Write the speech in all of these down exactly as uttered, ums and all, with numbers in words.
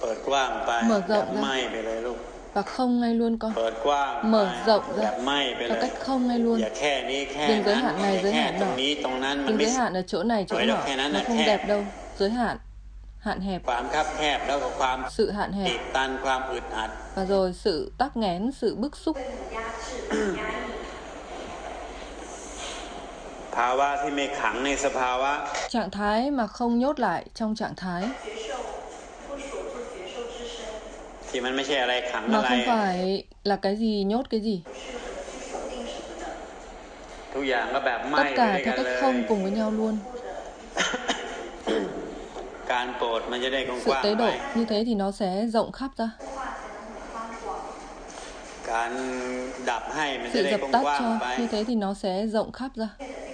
ปิดกว้างไป mở แบบ rộng ไหม้ ra ไปเลยลูก và không ngay luôn con. เปิดกว้างไป Mở rộng แบ ra บไหม้ไปเล theo ย cách không ngay luôn. อย่าแค่นี้แค่ Đừng giới นั้น hạn อย่า này, giới แค่ hạn ตรง nọ. นี้ตรงนั้นมัน Đừng ไม่ giới hạn ở chỗ này, chỗ Rồi đâu, nọ. cáiนั้น Nó là không hẹp. đẹp đâu. Giới hạn, hạn hẹp, ความคับแคบแล้วก็ความ sự hạn ติ hẹp ดตันความอึดอัด và rồi sự tắc nghẽn, sự bức xúc. ภาวะที่ไม่ขังในสภาวะ Trạng thái mà không nhốt lại trong trạng thái, ที่มันไม่ใช่อะไรขัง mà อะไร không phải là cái gì nhốt cái gì. ทุกอย่างก็แบบไหม้ Tất ไป cả ด้วยกั theo น cách เลย không cùng với nhau luôn. การโปรดมันจะได้ก Sự ว้าง tế ๆไป độ như thế thì nó sẽ rộng khắp ra. การดับให้มันจะ Sự ได้ dập ก tắt ว้าง cho ๆไป như thế thì nó sẽ rộng khắp ra.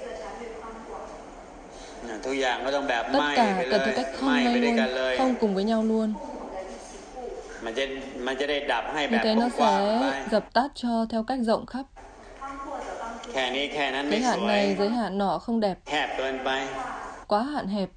ทุกอย่างก็ต้องแบบ Tất ไหม้ไป cả เล cần ย theo cách ไหม้ không ไป ngay ด้วย luôn, กันเลย không cùng với nhau luôn. มันจะมันจะได้ดับให้แบ Như บ thế nó กว้างๆ sẽ ไป dập tắt cho theo cách rộng khắp. แค่นี้แค่นั้นไม่ Giới ส hạn วย này, giới hạn nọ không đẹp, แคบเกินไป quá hạn hẹp.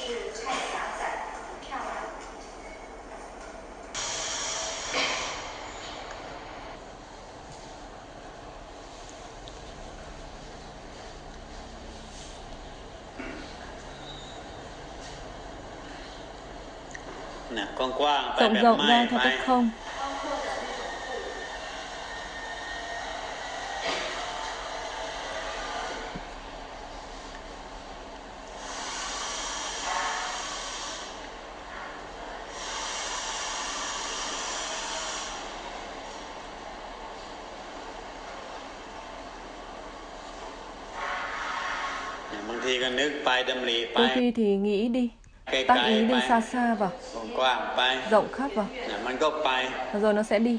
Nè, กว้างๆไป Rộng แบบ rộng ไหม้ ra theo ไป cách không. เนี่ยบางทีก็นึกไปดำริไป Đôi khi thì nghĩ đi, ไกล tác ý ๆไป đi xa xa vào, กว้างๆไป rộng khắp vào, เนี่ยมันก็ไป và rồi nó sẽ đi.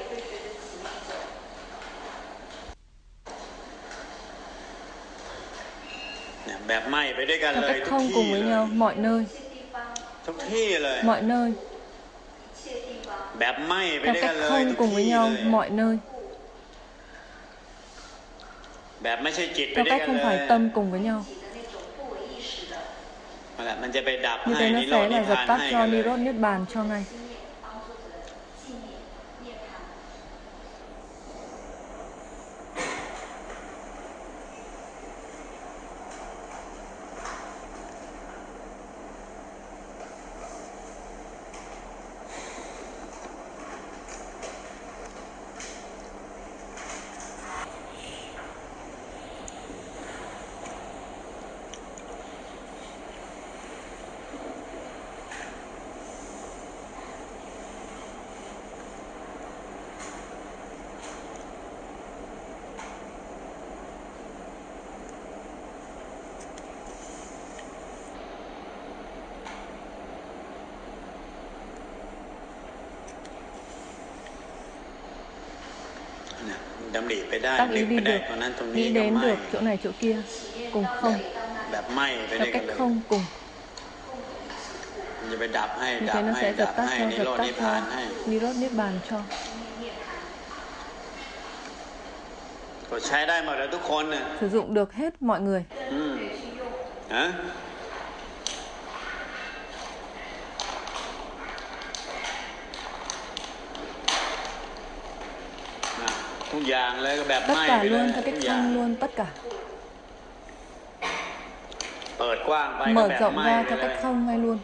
เนี่ยแบบไหม้ไปด้วยกัน Theo เลย cách ทุก không ที่ cùng với เลย nhau, mọi nơi, ทุกที่เลย mọi nơi. แบบไหม้ไป Theo ด้วยกัน cách เลย không ทุก cùng với ที่ nhau, เลย mọi nơi. แบบไม่ใช่จิตไป Theo ด้วย cách กัน không เลย phải tâm cùng với nhau. นั่นแหละมันจะไปดับ Như ให้ thế nó นิโรธ sẽ นิ là พพา dập น tắt ให้ cho กันเลย Nirod Niết Bàn cho ngay. เนี่ยดำริไปได้ Tác นึ ý กไป đi ได้ được, ตรงนั้นตรงนี้ nghĩ ก็ đến ไหม้ được chỗ này chỗ kia, cùng không, แบบไหม้ไปด้ว theo ยกัน cách เลย không cùng. มันจะไปดับให้ Như ดั thế บ nó ให้ sẽ ดับ dập tắt ให้ cho, นิ dập โรธ tắt นิพพาน cho ให้ Nirod Niết Bàn cho. ก็ใช้ได้หมดแล้วทุกคนน่ะ Sử dụng được hết mọi người. อืมฮะน่ะทุกอย่างเลยก็แบบ Tất ไหม้ cả ไปเลย luôn, theo ทุ cách กอย่าง không luôn, tất cả. เปิดกว้างไปก็ Mở แบบ rộng ไหม้ ra ไป theo เลย cách không ngay luôn.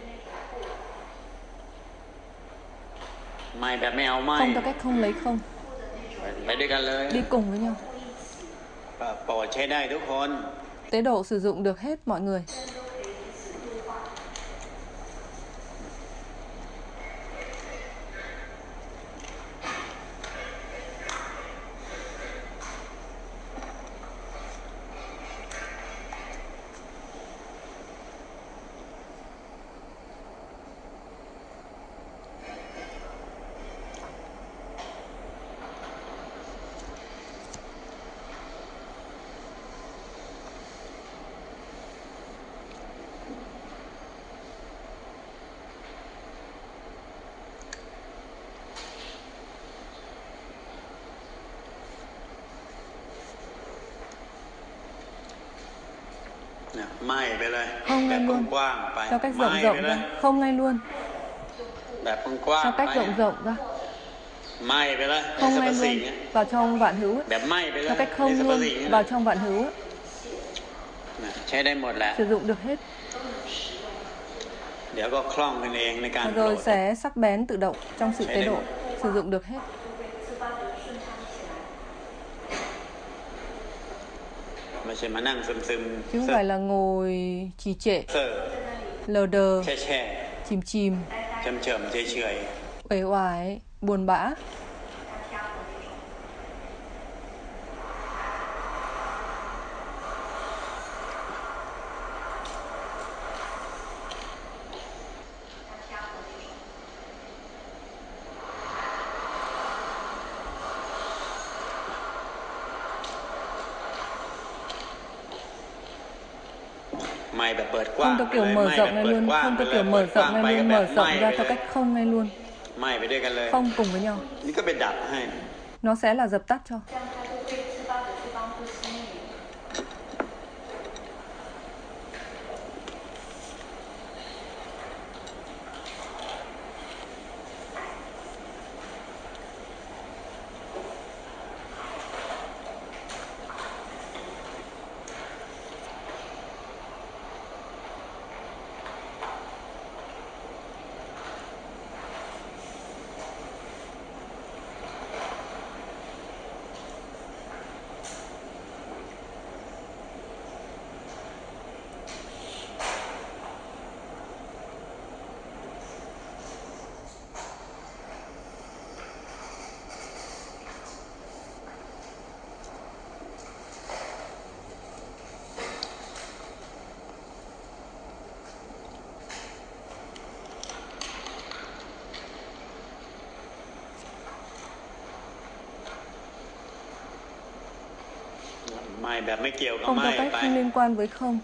ไหม้แบบไม่เอาไหม้ Không theo cách không lấy không. ไปด้วยกันเลย Đi cùng với nhau. โปรดใช้ได้ทุกคน Tế độ sử dụng được hết mọi người. Nè, may vậy đây. Không ngay Đẹp luôn. quang, phải. Theo cách May rộng rộng vậy ra, đây. không ngay luôn. แบบกว้าง theo ๆ cách ไป rộng rộng ra, ไหม้ไปแล้วไอ้ không สรรพ ngay สิ่ง luôn เนี่ย vào trong vạn hữu ấy. แบบไหม้ไปแล้ว Theo cách ไอ้ không สรรพ luôn สิ่งเนี่ย vào trong vạn hữu ấy. น่ะใช้ได้หมดแหละ Sử dụng được hết. เดี๋ยวก็คล่องกันเองในการ Và โกร rồi ธ sẽ sắc bén tự động trong sự Sẽ tế đây. độ. Sử dụng được hết. ไม่ใช่มานั่งซึม Chứ ๆ không phải là ngồi trì trệ, เซอร์ lờ đờ, แช่แช่ chìm chìm, เฉมเฉมๆเฉยเฉย uể oải, buồn bã. ๆไหม้แบบเปิดกว้าง Không theo ไป kiểu เลย mở ไหม้ rộng แบบ ngay เปิด luôn, กว้าง không ไป theo เลย kiểu เปิ mở ดกว้าง rộng ไป ngay ก็ luôn, แบบ mở ไหม้ rộng ไป ra เล theo ย cách không ngay luôn. ไหม้ไปด้วยกันเลย Không cùng với nhau. นี่ก็ไปดับให้ Nó sẽ là dập tắt cho. ไหม้แบบไม่เกี่ยวกับ Không ไหม้ theo cách ไป không liên quan với không.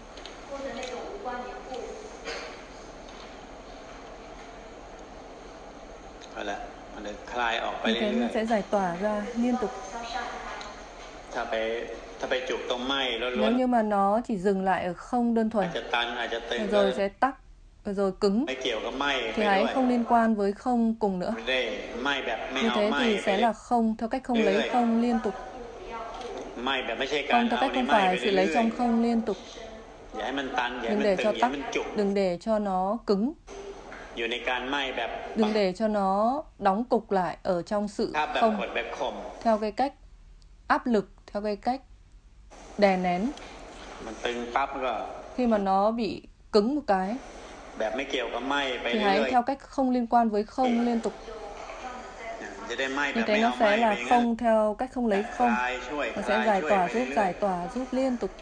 เอาละมันจะคลายออกไป Như เรื่ thế อ nó ย sẽ giải tỏa ra liên tục. ๆถ้าไปถ้าไปจุกตรงไหม้ล้วน Nếu như mà nó chỉ dừng lại ở không đơn ๆอา thuần, จจะตันอาจจะตึง và ก็ rồi sẽ tắc, và rồi cứng, ไม่เกี่ยวกับไหม้ไป thì ด้ hãy วย không liên quan với không cùng nữa. ไม่ได้ไหม้แบบไม่ Như เอา thế ไหม้ thì ไป sẽ là không theo cách không lấy không liên tục. ไหม้แบบไม่ใช่การ Không theo เอา cách ใน không ไหม้ไป phải sự เรื่ lấy อย trong không liên tục. ๆอย่าให้มันตันอย่าให้ Đừng มัน để ตึง cho อย่า tắc, ให้มันจุก đừng để cho nó cứng, อยู่ในการไหม้แบบ đừng để cho nó đóng cục lại ở trong sự ถ้าแบบ không. กดแบบข่ม Theo cái cách áp lực, theo cái cách đè nén. มันตึงปั๊บก็ Khi mà nó bị cứng một cái แบบไม่เกี่ยวกับไหม้ไป thì เรื่ hãy อย theo cách không liên quan với không liên tục. ๆจะได้ไหม้แบ Như บ thế ไม่ nó เอาไหม้ sẽ ไป là อย่างนั้น không theo cách không lấy ค không. ลายช่วย Nó คลา sẽ ย giải ช่วย tỏa ไป giúp เรื่อย giải tỏa giúp liên tục.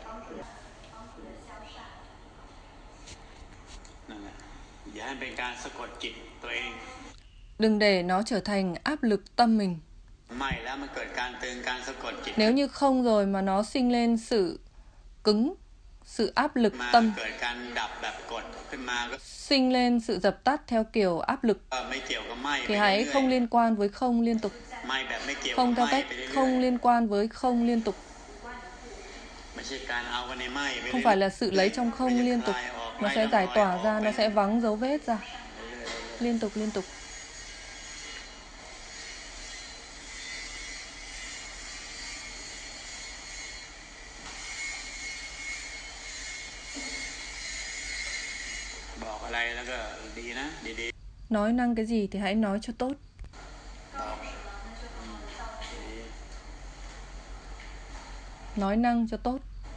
ๆนั่นแหละอย่าให้เป็นการสะกดจิตตัวเอง Đừng để nó trở thành áp lực tâm mình. ไหม้แล้วมันเกิดการตึงการสะกดจิต Nếu như không rồi mà nó sinh lên sự cứng, sự áp lực มา tâm, เกิดการดับแบบกดขึ้นมาก็ sinh lên sự dập tắt theo kiểu áp lực, ไม่เกี่ยวกับไหม้ไป thì เรื่ hãy อย không liên quan với không liên tục. ๆไหม้แบบไม่เกี่ยวกับ Không ไห theo ม้ cách ไปเรื่อย không liên quan với không liên tục. ๆไม่ใช่การเอากันในไหม้ไปเรื่อยๆ Không phải là sự lấy trong không Bây giờ liên tục. khai ọt, Nó khai sẽ ra giải ngoài tỏa ọt ra, bên nó sẽ này. vắng dấu vết ra. เรื่อยๆ Liên tục liên tục. บอกอะไรแล้วก็ดีนะดี Nói năng cái gì thì hãy nói cho tốt. ๆบอกอืมดี Nói năng cho tốt.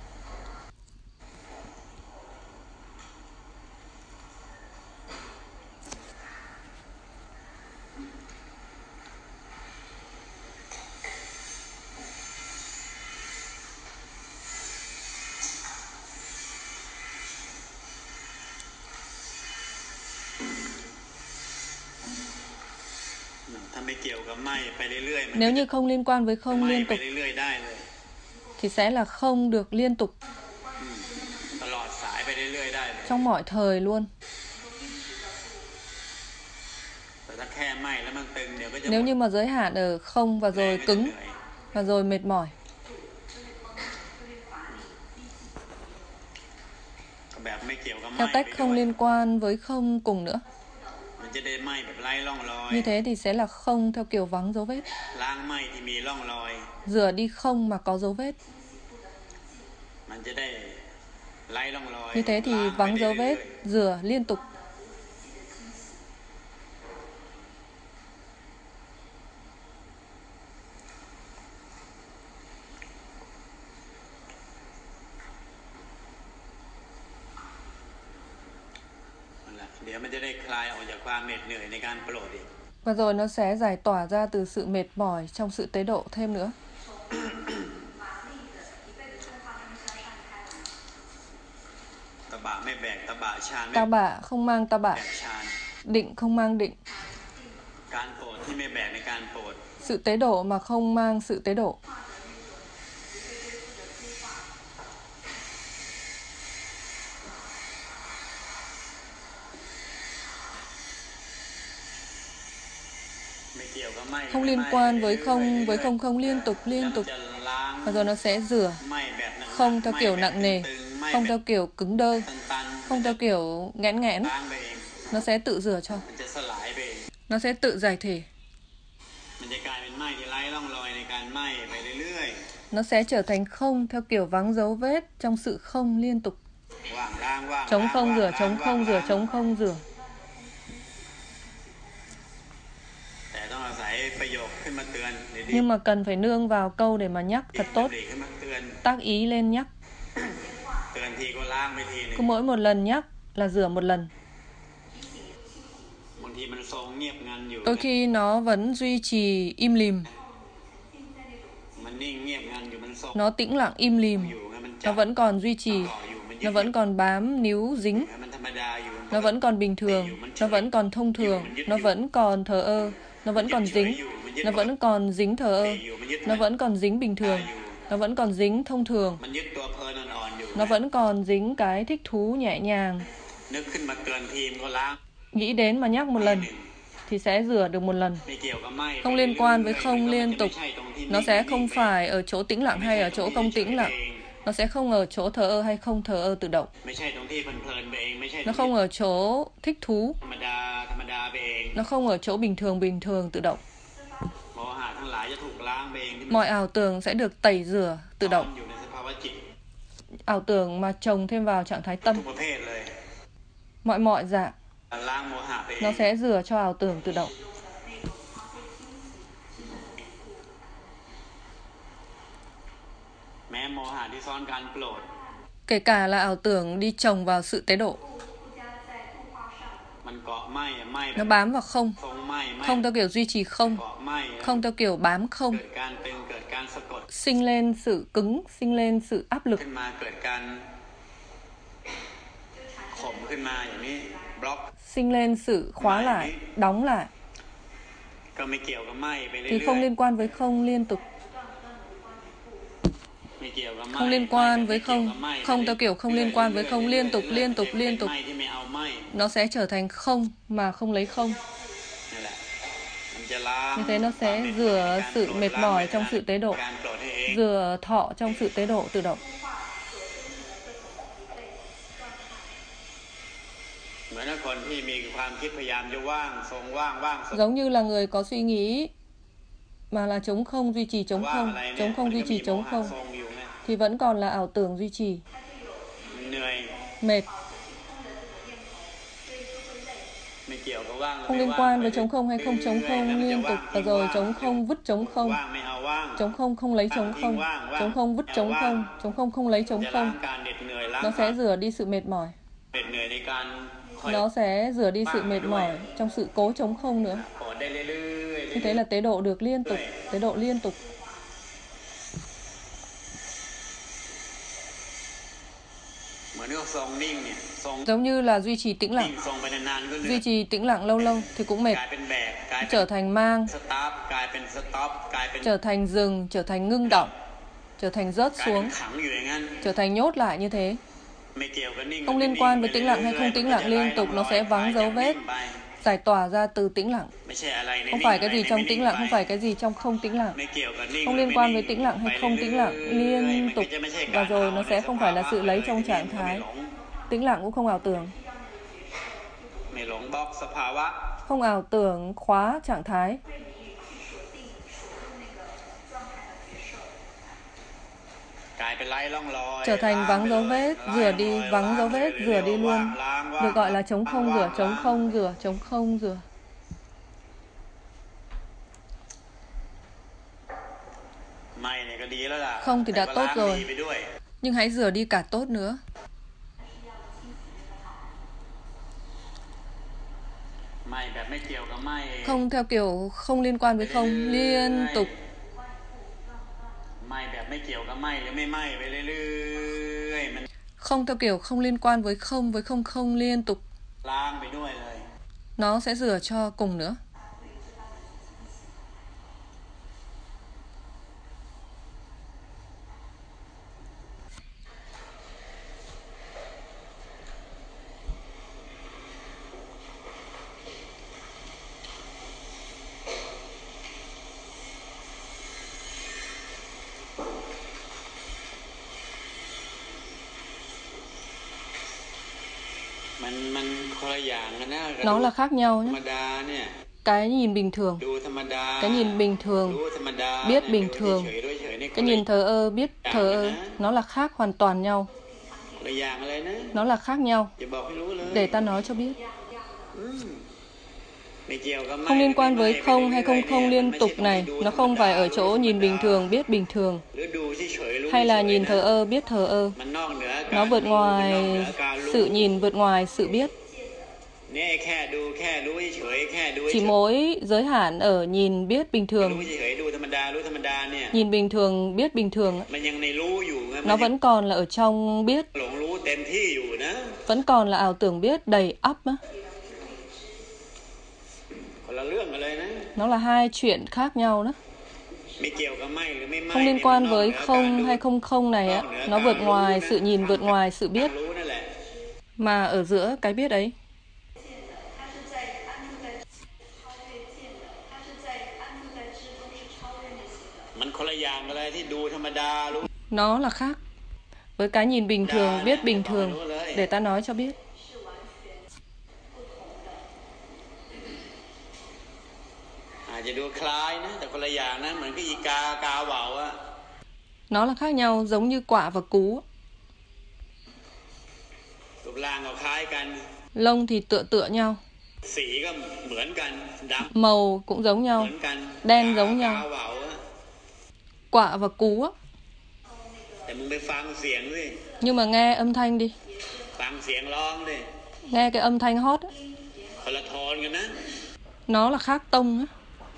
ถ้าไม่เกี่ยวกับไหม้ไปเรื่อยๆมัน Nếu như không liên quan với จะ không ไหม้ liên ไป tục เรื่อยๆได้เลย thì sẽ là không được liên tục อืมตลอดสายไปเรื่อยๆได้เลย trong mọi thời luôn. แต่ถ้าแค่ไหม้แล้วมันตึงเดี๋ยวก็จะ Nếu หม như ด mà giới hạn ở không và แรง rồi ก็จะ cứng เหนื่อย và rồi mệt mỏi, แบบไม่เกี่ยวกับไหม้ theo ไป cách ด้ không วย liên quan với không cùng nữa, มันจะได้ไหม้แบบไร้ร่องรอย Như thế thì sẽ là không theo kiểu vắng dấu vết. ล้างไหม้ที่มีร่องรอย Rửa đi không mà có dấu vết. มันจะได้ไร้ร่องรอย Như thế thì ล้างไป vắng dấu เรื่อย vết, rửa liên tục. ๆนั่นแหละเดี๋ยวมันจะได้คลายออกจากความเหน็ดเหนื่อยในการโปรดอีก Và rồi nó sẽ giải tỏa ra từ sự mệt mỏi trong sự tế độ thêm nữa. ตบะไม่แบกตบะฌานไม่ Ta bả không mang ta แบ bả, กฌาน định không mang định. การโปรดที่ไม่แบกในการโปรด Sự tế độ mà không mang sự tế độ. ไม่เกี่ยวกับไหม้ Không liên quan với không, với không không liên tục, liên tục. แล้วมันจะล้าง Và rồi nó sẽ rửa. ไหม้แบบหนักๆ Không theo kiểu ไหม้แบบ nặng nề, ตึงๆไหม้ không แบบ theo kiểu cứng đơ, ตันๆ không theo kiểu nghẽn nghẽn. ล้างไปเอง Nó sẽ tự rửa cho. มันจะสลายไปเอง Nó sẽ tự giải thể. มันจะกลายเป็นไหม้ที่ไร้ร่องรอยในการไหม้ไปเรื่อย Nó sẽ trở thành không theo kiểu vắng dấu vết trong sự không liên tục. ๆว่างล้างว่าง Chống ล้าง không ว่าง rửa, ล้าง chống ว่าง không rửa, ล้าง chống không rửa. แต่ต้องอาศัยประโยคขึ้นมาเตือนดีๆ Nhưng mà cần phải nương vào câu để mà nhắc thật tốt. ดีๆขึ้นมาเตือน Tác ý lên nhắc. เตือนทีก็ล้างไปทีหนึง Cứ mỗi một lần nhắc là rửa một lần. บางทีมันทรงเงียบงันอยู่ Đôi khi nó vẫn duy trì im lìm. มันนิ่งเงียบงันอยู่มันทรง Nó tĩnh lặng im lìm. อยู่ไงมัน Nó จับ vẫn còn duy trì. เกาะอยู่มันยึ Nó ด vẫn còn bám, níu, dính. มันธรรมดาอยู่ Nó vẫn còn bình thường. Nó vẫn còn thông thường. Nó vẫn còn thờ ơ. Nó vẫn còn dính. Nó vẫn còn dính thờ ơ. อยู่มันยึด Nó vẫn còn dính bình thường. Nó vẫn còn dính thông thường. มันยึดตัวเพลินอ่อนๆอยู่ Nó vẫn còn dính cái thích thú nhẹ nhàng. นึกขึ้นมาเตือนทีมก็ล้าง Nghĩ đến mà nhắc một lần thì sẽ rửa được một lần. ไม่เกี่ยวกับไหม้ Không liên quan với không มันก็ liên จะ tục. ไม่ใช่ตรงที่ Nó sẽ นิ่งๆ không phải ở chỗ tĩnh lặng hay ở chỗ không tĩnh lặng. Nó sẽ không ở chỗ thờ ơ hay không thờ ơ tự động. ไม่ใช่ตรงที่เพลินๆไปเองไม่ใช่ Nó không ở chỗ thích thú. ธรรมดาธรรมดาไปเอง Nó không ở chỗ bình thường bình thường tự động. โมหะทั้งหลายจะถูกล้างไปเองที่ Mọi ảo tưởng sẽ được tẩy rửa tự มัน động. อยู่ในสภาวะจิต Ảo tưởng mà chồng thêm vào trạng thái ทุ tâm. กประเภทเลย Mọi mọi dạng. ล้างโมหะไปเอง Nó sẽ rửa cho ảo tưởng tự động. แม้โมหะที่ซ้อนการโกรธ Kể cả là ảo tưởng đi chồng vào sự tế độ. มันเกาะไหม้อะไหม้แบ Nó บ bám vào không. ทรงไหม้ไหม้ Không theo kiểu duy trì không. เกาะไหม้ Không theo kiểu bám không. เกิดการตึงเกิดการสะกด Sinh lên sự cứng, sinh lên sự áp lực. ขึ้นมาเกิดการข่มขึ้นมาอย่างนี้บล็อก Sinh lên sự khóa lại, đóng lại. ก็ไม่เกี่ยวกับไหม้ไปเรื่ Thì อย không liên quan với không liên tục. ๆไม่เกี่ยวกับไหม้ Không liên quan với ไม่เกี่ยว không. กับไหม้ Không theo kiểu không liên quan với không, liên tục, liên tục, liên tục. ไหม้ที่ไม่เอาไหม้ Nó sẽ trở thành không mà không lấy không. นั่นแหละมันจะล้าง Như thế nó sẽ rửa sự mệt mỏi trong sự tế độ. การโกรธให้เอง Rửa thọ trong sự tế độ tự động. เหมือนกับคนที่มีความคิดพยายามจะว่างทรงว่างว่างทรง Giống như là người có suy nghĩ mà là chống không, duy trì chống ว่าง không, อะไรเนี่ย chống มัน không ก็ duy มี trì โม chống หะ không ทรงอยู่ไง thì vẫn còn là ảo tưởng duy trì. เหนื่อย Mệt. ไม่เกี่ยวกับว่าง Không liên quan với chống không hay không chống không liên tục. Và rồi chống không vứt chống không. ว่างไม่เอาว่าง Chống không không lấy chống không. Chống không vứt chống không. Chống không không lấy chống จะล้าง không. การเหน็ดเหนื่อยล้าง Nó sẽ rửa đi sự mệt mỏi. เหน็ดเหนื่อยในการคอย Nó sẽ rửa đi sự mệt mỏi trong sự cố chống không nữa. โกรธได้เรื่อยๆ Như thế là tế độ được liên tục. Tế độ liên tục. เหมือนกับทรงนิ่งเนี่ยทรง Giống như là duy trì tĩnh นิ่ง lặng. ทรงไปนานๆก็เหนื่อย Duy trì tĩnh lặng lâu lâu thì cũng mệt. กลายเป็นแบกกลายเป็น Trở thành mang. สตาร์ทกลายเป็นสต็อปกลายเป็น Trở thành dừng. Trở thành ngưng động. Trở thành rớt กลายเป็น xuống. ขังอยู่อย่างนั้น Trở thành nhốt lại như thế. ไม่เกี่ยวกับนิ่ง Không liên quan với tĩnh lặng hay không tĩnh lặng liên tục. Nó sẽ vắng dấu vết. Giải tỏa ra từ tĩnh lặng. ไม่ใช่อะไรใน Không นิ่ง phải cái อะไร gì ใน trong ไม่นิ่ tĩnh ง lặng. ไป Không phải cái gì trong không tĩnh lặng. ไม่เกี่ยวกับนิ่ง Không หรือ liên ไม่ quan นิ่ với ง tĩnh lặng hay ไป không tĩnh lặng เรื่อยๆ liên มันก็ tục. จะไม่ใช่การ Và rồi nó เอา sẽ ใน không phải là สภาวะ sự lấy เลย trong ไม่ trạng นิ่งก็ไม่ thái. หลง Tĩnh lặng cũng không ảo tưởng. ไม่หลงบล็อกสภาวะ không ảo tưởng khóa trạng thái, trở thành vắng dấu vết, rửa đi, vắng dấu vết, rửa đi luôn, được gọi là trống không rửa, trống không rửa, trống không rửa. Không thì đã tốt rồi, nhưng hãy rửa đi cả tốt nữa. Không theo kiểu không liên quan với không, liên tục. Không theo kiểu không liên quan với không, với không không liên tục. Nó sẽ rửa cho cùng nữa. Nó là khác nhau nhé. Cái nhìn bình thường, cái nhìn bình thường, biết bình thường, cái nhìn thờ ơ, biết thờ ơ, nó là khác hoàn toàn nhau. Nó là khác nhau. Để ta nói cho biết. Không liên quan với không hay không không liên tục này. Nó không phải ở chỗ nhìn bình thường, biết bình thường, hay là nhìn thờ ơ, biết thờ ơ. Nó vượt ngoài sự nhìn, vượt ngoài sự biết. Chỉ mỗi giới hạn ở nhìn biết bình thường. Nhìn bình thường, biết bình thường. Nó vẫn còn là ở trong biết. Vẫn còn là ảo tưởng biết đầy ắp. Nó là hai chuyện khác nhau đó. Không liên quan với không hay không không này á. Nó vượt ngoài sự nhìn, vượt ngoài sự biết. Mà ở giữa cái biết ấy. Nó là khác với cái nhìn bình thường, biết bình thường. Để ta nói cho biết. Nó là khác nhau, giống như quạ và cú. Lông thì tựa tựa nhau. Màu cũng giống nhau. Đen giống nhau. Quạ và cú á. Nhưng mà nghe âm thanh đi. Nghe cái âm thanh hót á. Nó là khác tông á.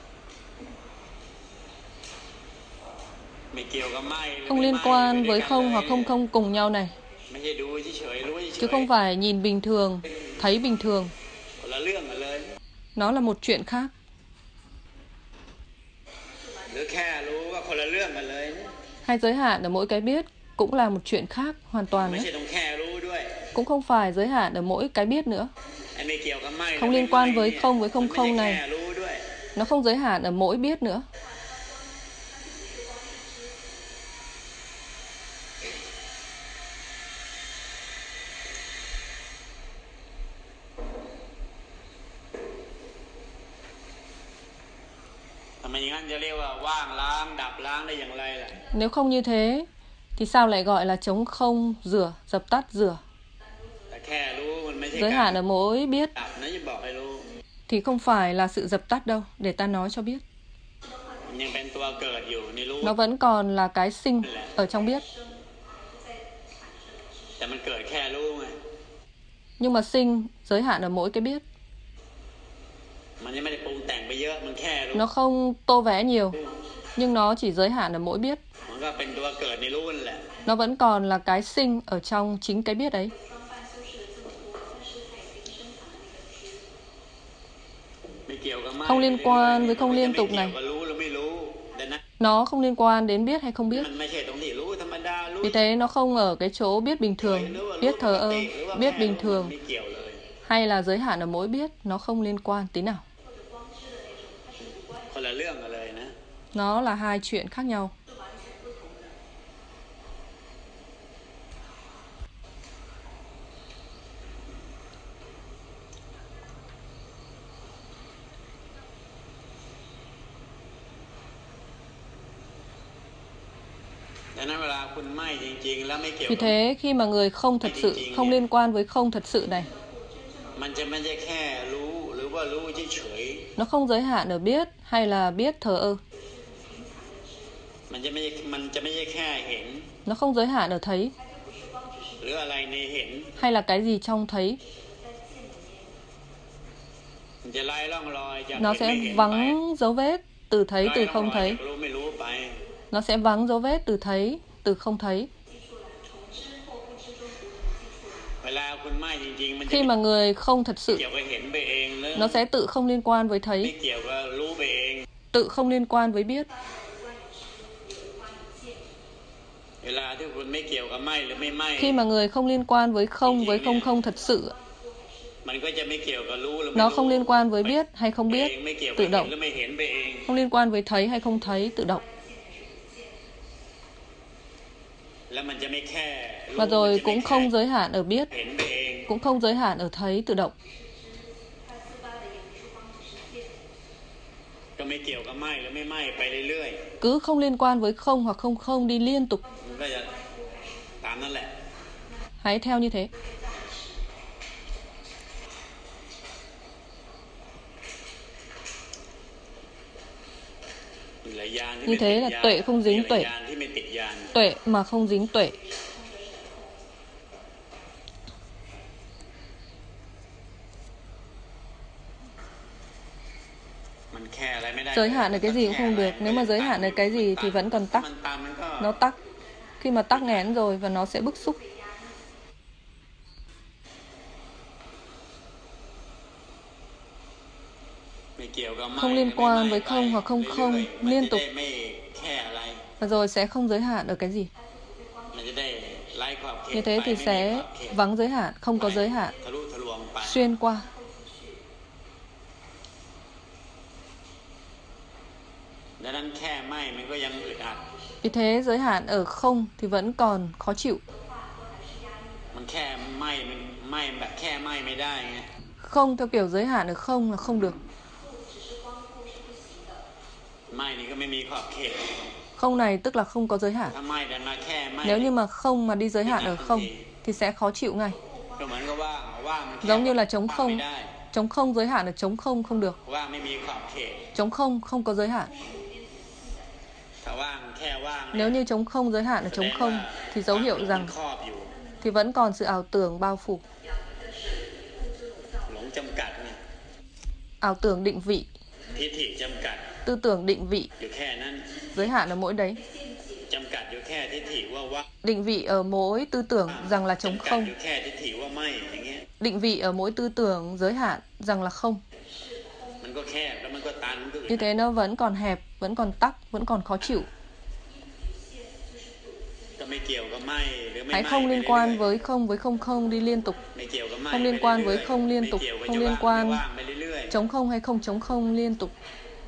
Không liên quan với không hoặc không không cùng nhau này. Chứ không phải nhìn bình thường, thấy bình thường. Nó là một chuyện khác. Hay giới hạn ở mỗi cái biết cũng là một chuyện khác hoàn toàn nữa. Cũng không phải giới hạn ở mỗi cái biết nữa. Không liên quan với không với không không này. Nó không giới hạn ở mỗi biết nữa. Nếu không như thế thì sao lại gọi là trống không rửa, dập tắt rửa? Giới hạn ở mỗi biết thì không phải là sự dập tắt đâu. Để ta nói cho biết. Nó vẫn còn là cái sinh ở trong biết. Nhưng mà sinh giới hạn ở mỗi cái biết. Nó không tô vẽ nhiều, nhưng nó chỉ giới hạn ở mỗi biết. Nó vẫn còn là cái sinh ở trong chính cái biết ấy. Không liên quan với không liên tục này. Nó không liên quan đến biết hay không biết. Vì thế nó không ở cái chỗ biết bình thường, biết thờ ơ, biết bình thường, hay là giới hạn ở mỗi biết. Nó không liên quan tí nào. Nó là hai chuyện khác nhau. Vì thế khi mà người không thật sự, không liên quan với không thật sự này, nó không giới hạn ở biết hay là biết thờ ơ. Nó không giới hạn ở thấy hay là cái gì trong thấy. Nó sẽ vắng dấu vết từ thấy từ không thấy. Nó sẽ vắng dấu vết từ thấy từ không thấy. Khi mà người không thật sự, nó sẽ tự không liên quan với thấy, tự không liên quan với biết. Khi mà người không liên quan với không, với không không thật sự, nó không liên quan với biết hay không biết, tự động. Không liên quan với thấy hay không thấy, tự động. Và rồi cũng không giới hạn ở biết, cũng không giới hạn ở thấy, tự động. Cứ không liên quan với không hoặc không không đi liên tục. Hãy theo như thế. Như thế là tuệ không dính tuệ, tuệ mà không dính tuệ. Giới hạn ở cái gì cũng không được. Nếu mà giới hạn ở cái gì thì vẫn còn tắc. Nó tắc. Khi mà tắc nghẽn rồi và nó sẽ bức xúc. Không liên quan với không hoặc không không liên tục. Và rồi sẽ không giới hạn ở cái gì. Như thế thì sẽ vắng giới hạn, không có giới hạn, xuyên qua. Vì thế giới hạn ở không thì vẫn còn khó chịu. Không theo kiểu giới hạn ở không là không được. Không này tức là không có giới hạn. Nếu như mà không mà đi giới hạn ở không thì sẽ khó chịu ngay. Giống như là trống không. Trống không giới hạn ở trống không không được. Trống không không có giới hạn. Nếu như trống không giới hạn ở trống không thì dấu hiệu rằng thì vẫn còn sự ảo tưởng bao phủ. Ảo tưởng định vị, tư tưởng định vị, giới hạn ở mỗi đấy. Định vị ở mỗi tư tưởng rằng là trống không. Định vị ở mỗi tư tưởng giới hạn rằng là không. Như thế nó vẫn còn hẹp, vẫn còn tắc, vẫn còn khó chịu. Hãy không liên quan với không với không không đi liên tục. Không liên quan với không liên tục. Không liên quan chống không hay không chống không liên tục.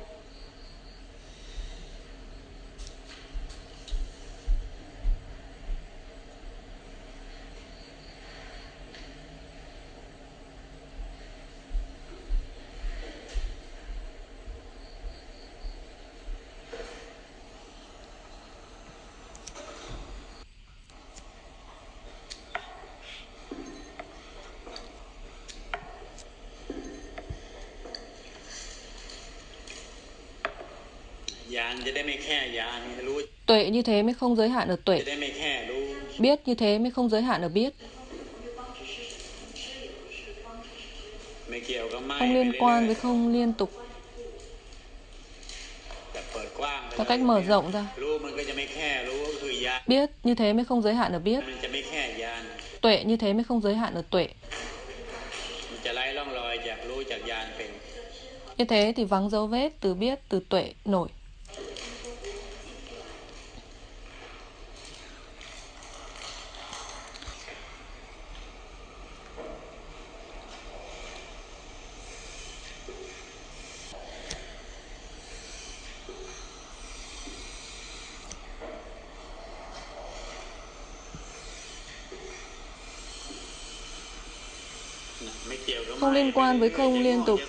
Tuệ như thế mới không giới hạn ở tuệ. Biết như thế mới không giới hạn ở biết. Không liên quan với không liên tục. Theo cách mở rộng ra. Biết như thế mới không giới hạn ở biết. Tuệ như thế mới không giới hạn ở tuệ. Như thế thì vắng dấu vết từ biết, từ tuệ nổi. Không liên quan với không liên tục.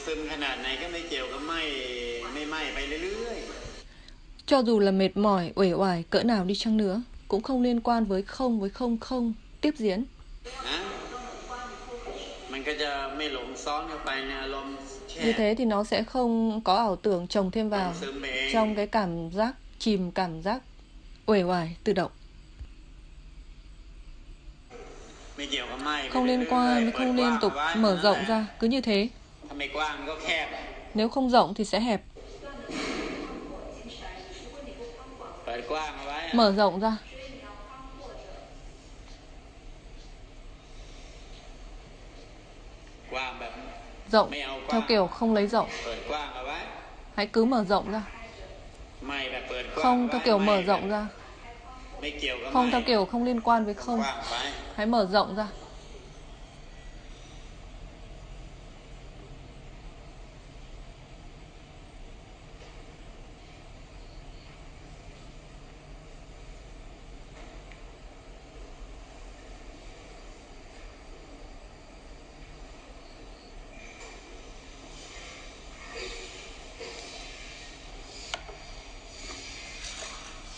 Cho dù là mệt mỏi, uể oải cỡ nào đi chăng nữa, cũng không liên quan với không với không không tiếp diễn. Như thế thì nó sẽ không có ảo tưởng chồng thêm vào trong cái cảm giác chìm, cảm giác uể oải tự động. Không liên quan với không liên tục mở rộng ra, cứ như thế. Nếu không rộng thì sẽ hẹp. Mở rộng ra. Rộng theo kiểu không lấy rộng. Hãy cứ mở rộng ra. Không theo kiểu mở rộng ra. Không theo kiểu không liên quan với không. Hãy mở rộng ra.